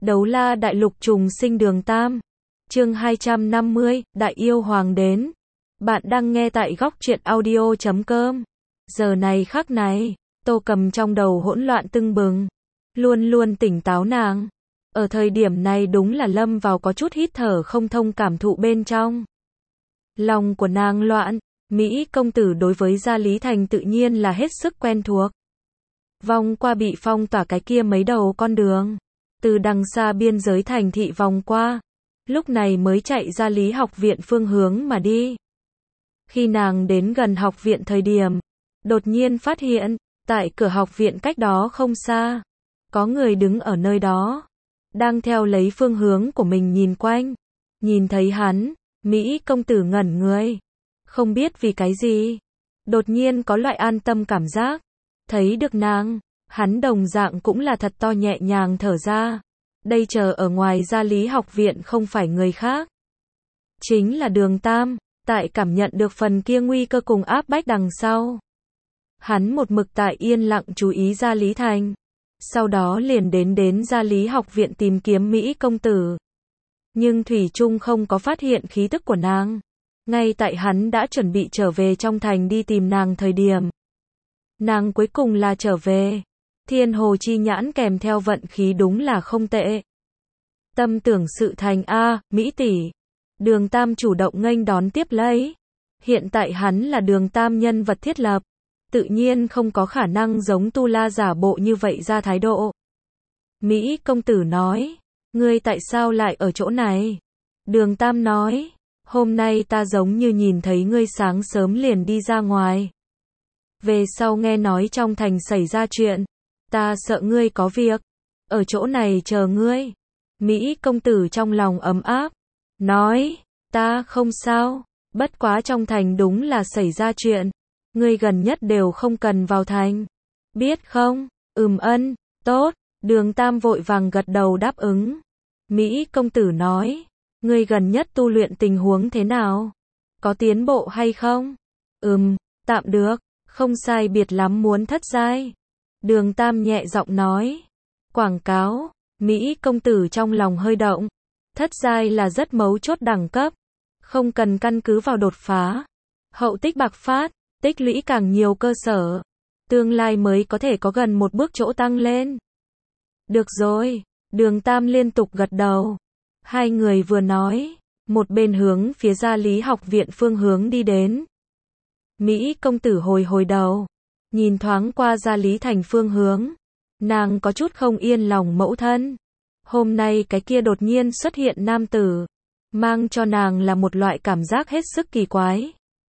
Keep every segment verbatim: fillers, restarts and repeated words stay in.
Đấu la đại lục trùng sinh đường Tam. Chương hai trăm năm mươi, Đại yêu hoàng đến. Bạn đang nghe tại góc truyện audio chấm com. Giờ này khắc này, Tô Cầm trong đầu hỗn loạn tưng bừng, luôn luôn tỉnh táo nàng. Ở thời điểm này đúng là lâm vào có chút hít thở không thông cảm thụ bên trong. Lòng của nàng loạn, Mỹ công tử đối với Gia Lý Thành tự nhiên là hết sức quen thuộc. Vòng qua bị phong tỏa cái kia mấy đầu con đường, từ đằng xa biên giới thành thị vòng qua, lúc này mới chạy ra Lý học viện phương hướng mà đi. Khi nàng đến gần học viện thời điểm, đột nhiên phát hiện, tại cửa học viện cách đó không xa, có người đứng ở nơi đó, đang theo lấy phương hướng của mình nhìn quanh. Nhìn thấy hắn, Mỹ công tử ngẩn người, không biết vì cái gì, đột nhiên có loại an tâm cảm giác. Thấy được nàng, hắn đồng dạng cũng là thật to nhẹ nhàng thở ra. Đây chờ ở ngoài Gia Lý học viện không phải người khác, chính là Đường Tam. Tại cảm nhận được phần kia nguy cơ cùng áp bách đằng sau, hắn một mực tại yên lặng chú ý Gia Lý Thành, sau đó liền đến đến Gia Lý học viện tìm kiếm Mỹ công tử. Nhưng thủy chung không có phát hiện khí tức của nàng. Ngay tại hắn đã chuẩn bị trở về trong thành đi tìm nàng thời điểm, nàng cuối cùng là trở về. Thiên hồ chi nhãn kèm theo vận khí đúng là không tệ. Tâm tưởng sự thành a, Mỹ tỷ. Đường Tam chủ động nghênh đón tiếp lấy. Hiện tại hắn là Đường Tam nhân vật thiết lập, tự nhiên không có khả năng giống Tu La giả bộ như vậy ra thái độ. Mỹ công tử nói, ngươi tại sao lại ở chỗ này? Đường Tam nói, hôm nay ta giống như nhìn thấy ngươi sáng sớm liền đi ra ngoài. Về sau nghe nói trong thành xảy ra chuyện, ta sợ ngươi có việc, ở chỗ này chờ ngươi. Mỹ công tử trong lòng ấm áp, nói, ta không sao, bất quá trong thành đúng là xảy ra chuyện, ngươi gần nhất đều không cần vào thành, biết không? Ừm ân, tốt. Đường Tam vội vàng gật đầu đáp ứng. Mỹ công tử nói, ngươi gần nhất tu luyện tình huống thế nào? Có tiến bộ hay không? Ừm, tạm được, không sai biệt lắm muốn thất giai. Đường Tam nhẹ giọng nói. Quảng cáo. Mỹ công tử trong lòng hơi động. Thất giai là rất mấu chốt đẳng cấp, không cần căn cứ vào đột phá, hậu tích bạc phát, tích lũy càng nhiều cơ sở, tương lai mới có thể có gần một bước chỗ tăng lên. Được rồi. Đường Tam liên tục gật đầu. Hai người vừa nói, một bên hướng phía Gia Lý học viện phương hướng đi đến. Mỹ công tử hồi hồi đầu, nhìn thoáng qua Gia Lý thành phương hướng, nàng có chút không yên lòng mẫu thân. Hôm nay cái kia đột nhiên xuất hiện nam tử, mang cho nàng là một loại cảm giác hết sức kỳ quái.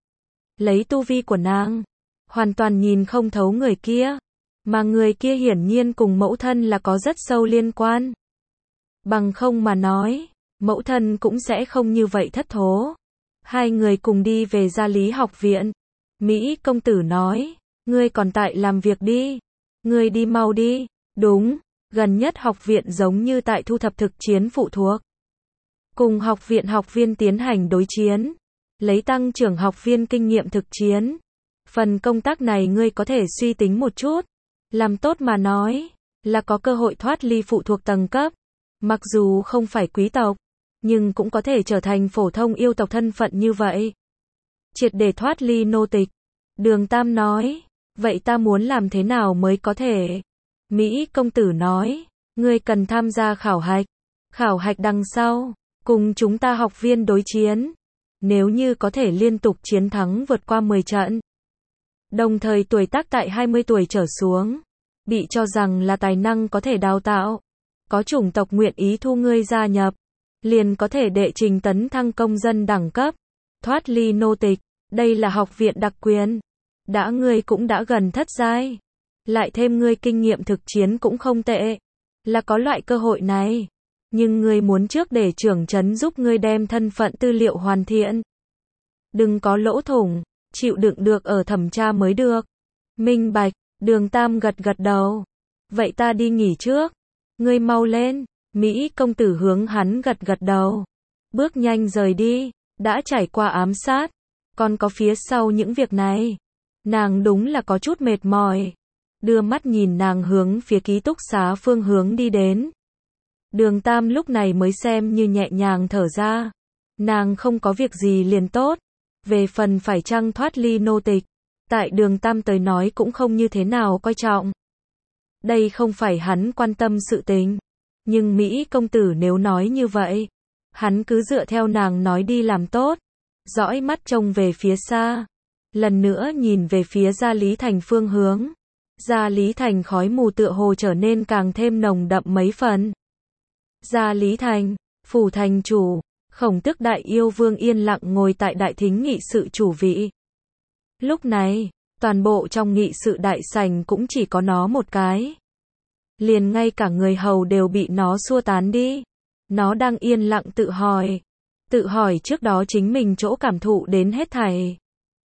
Lấy tu vi của nàng, hoàn toàn nhìn không thấu người kia, mà người kia hiển nhiên cùng mẫu thân là có rất sâu liên quan. Bằng không mà nói, mẫu thân cũng sẽ không như vậy thất thố. Hai người cùng đi về Gia Lý học viện. Mỹ công tử nói, ngươi còn tại làm việc đi, ngươi đi mau đi. Đúng, gần nhất học viện giống như tại thu thập thực chiến phụ thuộc, cùng học viện học viên tiến hành đối chiến, lấy tăng trưởng học viên kinh nghiệm thực chiến. Phần công tác này ngươi có thể suy tính một chút, làm tốt mà nói, là có cơ hội thoát ly phụ thuộc tầng cấp. Mặc dù không phải quý tộc, nhưng cũng có thể trở thành phổ thông yêu tộc thân phận như vậy, triệt để thoát ly nô tịch. Đường Tam nói, vậy ta muốn làm thế nào mới có thể? Mỹ công tử nói, ngươi cần tham gia khảo hạch. Khảo hạch đằng sau, cùng chúng ta học viên đối chiến. Nếu như có thể liên tục chiến thắng vượt qua mười trận, đồng thời tuổi tác tại hai mươi tuổi trở xuống, bị cho rằng là tài năng có thể đào tạo, có chủng tộc nguyện ý thu ngươi gia nhập, liền có thể đệ trình tấn thăng công dân đẳng cấp, thoát ly nô tịch. Đây là học viện đặc quyền. Đã ngươi cũng đã gần thất giai, lại thêm ngươi kinh nghiệm thực chiến cũng không tệ, là có loại cơ hội này. Nhưng ngươi muốn trước để trưởng trấn giúp ngươi đem thân phận tư liệu hoàn thiện. Đừng có lỗ thủng, chịu đựng được ở thẩm tra mới được. Minh bạch. Đường Tam gật gật đầu. Vậy ta đi nghỉ trước. Ngươi mau lên. Mỹ công tử hướng hắn gật gật đầu, bước nhanh rời đi. Đã trải qua ám sát, còn có phía sau những việc này, nàng đúng là có chút mệt mỏi. Đưa mắt nhìn nàng hướng phía ký túc xá phương hướng đi đến. Đường Tam lúc này mới xem như nhẹ nhàng thở ra. Nàng không có việc gì liền tốt. Về phần phải chăng thoát ly nô tịch, tại Đường Tam tới nói cũng không như thế nào coi trọng. Đây không phải hắn quan tâm sự tình. Nhưng Mỹ công tử nếu nói như vậy, hắn cứ dựa theo nàng nói đi làm tốt. Dõi mắt trông về phía xa. Lần nữa nhìn về phía Gia Lý Thành phương hướng. Gia Lý Thành khói mù tựa hồ trở nên càng thêm nồng đậm mấy phần. Gia Lý Thành, phủ thành chủ, Khổng Tước Đại Yêu Vương yên lặng ngồi tại đại thính nghị sự chủ vị. Lúc này, toàn bộ trong nghị sự đại sảnh cũng chỉ có nó một cái. Liền ngay cả người hầu đều bị nó xua tán đi. Nó đang yên lặng tự hỏi. Tự hỏi trước đó chính mình chỗ cảm thụ đến hết thảy.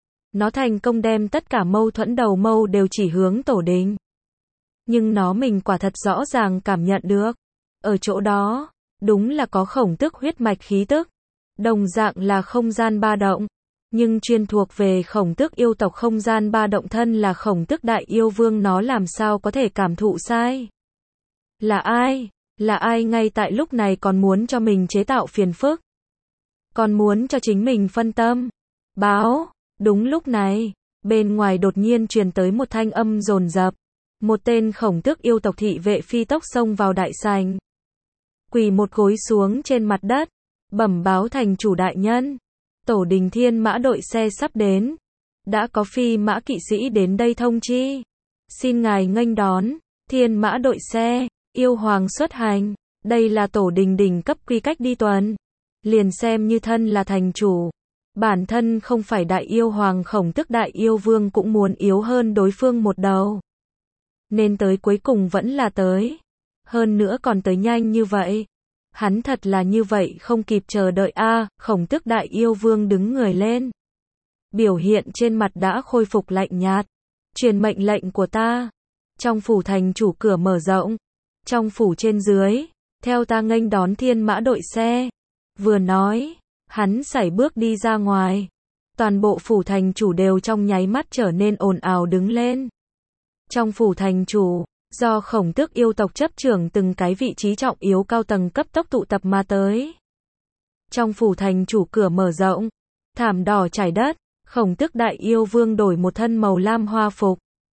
Nó thành công đem tất cả mâu thuẫn đầu mâu đều chỉ hướng tổ đình. Nhưng nó mình quả thật rõ ràng cảm nhận được. Ở chỗ đó, đúng là có Khổng Tước huyết mạch khí tức. Đồng dạng là không gian ba động. Nhưng chuyên thuộc về Khổng Tước yêu tộc không gian ba động thân là Khổng Tước Đại Yêu Vương, nó làm sao có thể cảm thụ sai. Là ai? Là ai ngay tại lúc này còn muốn cho mình chế tạo phiền phức? Còn muốn cho chính mình phân tâm? Báo! Đúng lúc này, bên ngoài đột nhiên truyền tới một thanh âm dồn dập. Một tên Khổng Tước yêu tộc thị vệ phi tốc xông vào đại sảnh. Quỳ một gối xuống trên mặt đất, bẩm báo thành chủ đại nhân. Tổ đình thiên mã đội xe sắp đến. Đã có phi mã kỵ sĩ đến đây thông chi. Xin ngài nghênh đón, thiên mã đội xe, yêu hoàng xuất hành. Đây là tổ đình đỉnh cấp quy cách đi tuần. Liền xem như thân là thành chủ. Bản thân không phải đại yêu hoàng Khổng Tước Đại Yêu Vương cũng muốn yếu hơn đối phương một đầu. Nên tới cuối cùng vẫn là tới. Hơn nữa còn tới nhanh như vậy. Hắn thật là như vậy không kịp chờ đợi a. À, Khổng Tước Đại Yêu Vương đứng người lên. Biểu hiện trên mặt đã khôi phục lạnh nhạt. Truyền mệnh lệnh của ta. Trong phủ thành chủ cửa mở rộng. Trong phủ trên dưới. Theo ta nghênh đón thiên mã đội xe. Vừa nói. Hắn sải bước đi ra ngoài. Toàn bộ phủ thành chủ đều trong nháy mắt trở nên ồn ào đứng lên. Trong phủ thành chủ, do Khổng Tước yêu tộc chấp trưởng từng cái vị trí trọng yếu cao tầng cấp tốc tụ tập mà tới. Trong phủ thành chủ cửa mở rộng, thảm đỏ trải đất, Khổng Tước Đại Yêu Vương đổi một thân màu lam hoa phục.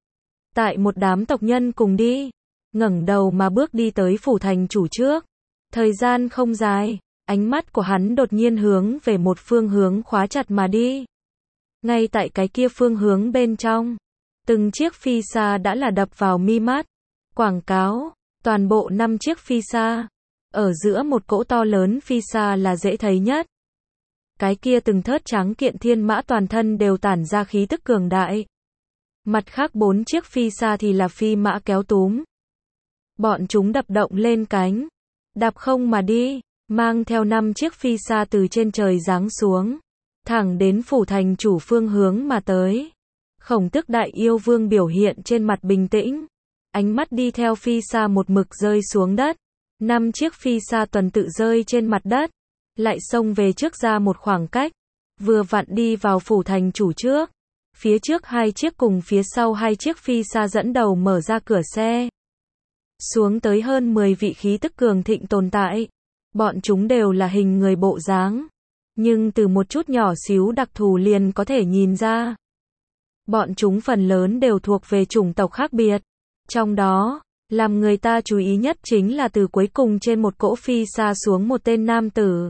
Tại một đám tộc nhân cùng đi, ngẩng đầu mà bước đi tới phủ thành chủ trước. Thời gian không dài. Ánh mắt của hắn đột nhiên hướng về một phương hướng khóa chặt mà đi. Ngay tại cái kia phương hướng bên trong, từng chiếc phi xa đã là đập vào mi mắt. Quảng cáo, toàn bộ năm chiếc phi xa. Ở giữa một cỗ to lớn phi xa là dễ thấy nhất. Cái kia từng thớt trắng kiện thiên mã toàn thân đều tản ra khí tức cường đại. Mặt khác bốn chiếc phi xa thì là phi mã kéo túm. Bọn chúng đập động lên cánh, đạp không mà đi. Mang theo năm chiếc phi xa từ trên trời giáng xuống, thẳng đến phủ thành chủ phương hướng mà tới. Khổng Tước Đại Yêu Vương biểu hiện trên mặt bình tĩnh, ánh mắt đi theo phi xa một mực rơi xuống đất. Năm chiếc phi xa tuần tự rơi trên mặt đất, lại xông về trước ra một khoảng cách, vừa vặn đi vào phủ thành chủ trước. Phía trước hai chiếc cùng phía sau hai chiếc phi xa dẫn đầu mở ra cửa xe. Xuống tới hơn mười vị khí tức cường thịnh tồn tại. Bọn chúng đều là hình người bộ dáng, nhưng từ một chút nhỏ xíu đặc thù liền có thể nhìn ra. Bọn chúng phần lớn đều thuộc về chủng tộc khác biệt. Trong đó, làm người ta chú ý nhất chính là từ cuối cùng trên một cỗ phi xa xuống một tên nam tử.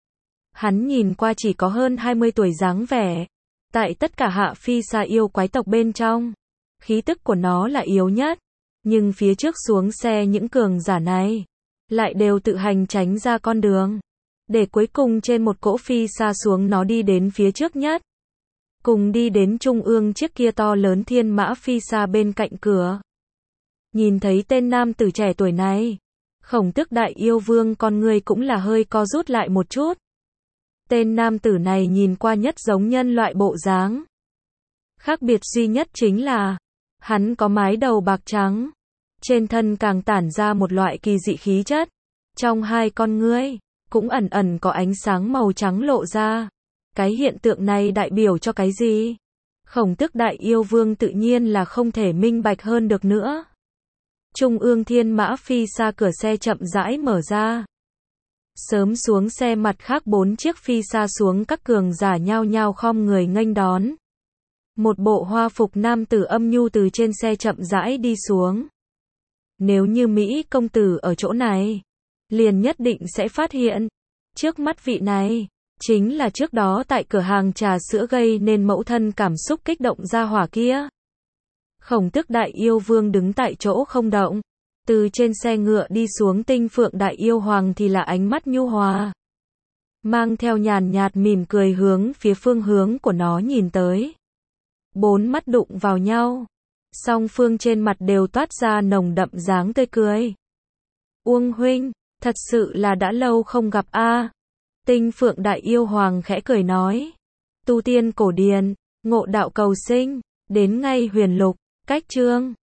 Hắn nhìn qua chỉ có hơn hai mươi tuổi dáng vẻ. Tại tất cả hạ phi xa yêu quái tộc bên trong, khí tức của nó là yếu nhất. Nhưng phía trước xuống xe những cường giả này lại đều tự hành tránh ra con đường, để cuối cùng trên một cỗ phi xa xuống nó đi đến phía trước nhất. Cùng đi đến trung ương chiếc kia to lớn thiên mã phi xa bên cạnh cửa. Nhìn thấy tên nam tử trẻ tuổi này, Khổng Tước Đại Yêu Vương con người cũng là hơi co rút lại một chút. Tên nam tử này nhìn qua nhất giống nhân loại bộ dáng. Khác biệt duy nhất chính là, hắn có mái đầu bạc trắng. Trên thân càng tản ra một loại kỳ dị khí chất. Trong hai con ngươi, cũng ẩn ẩn có ánh sáng màu trắng lộ ra. Cái hiện tượng này đại biểu cho cái gì? Khổng Tước Đại Yêu Vương tự nhiên là không thể minh bạch hơn được nữa. Trung ương thiên mã phi xa cửa xe chậm rãi mở ra. Sớm xuống xe mặt khác bốn chiếc phi xa xuống các cường giả nhao nhao khom người nghênh đón. Một bộ hoa phục nam tử âm nhu từ trên xe chậm rãi đi xuống. Nếu như Mỹ công tử ở chỗ này, liền nhất định sẽ phát hiện, trước mắt vị này, chính là trước đó tại cửa hàng trà sữa gây nên mẫu thân cảm xúc kích động ra hỏa kia. Khổng Tước đại yêu vương đứng tại chỗ không động. Từ trên xe ngựa đi xuống Tinh Phượng đại yêu hoàng thì là ánh mắt nhu hòa, mang theo nhàn nhạt mỉm cười hướng phía phương hướng của nó nhìn tới. Bốn mắt đụng vào nhau, song phương trên mặt đều toát ra nồng đậm dáng tươi cười. Uông huynh, thật sự là đã lâu không gặp a. Tinh Phượng đại yêu hoàng khẽ cười nói. Tu tiên cổ điển, ngộ đạo cầu sinh, đến ngay huyền lục, cách chương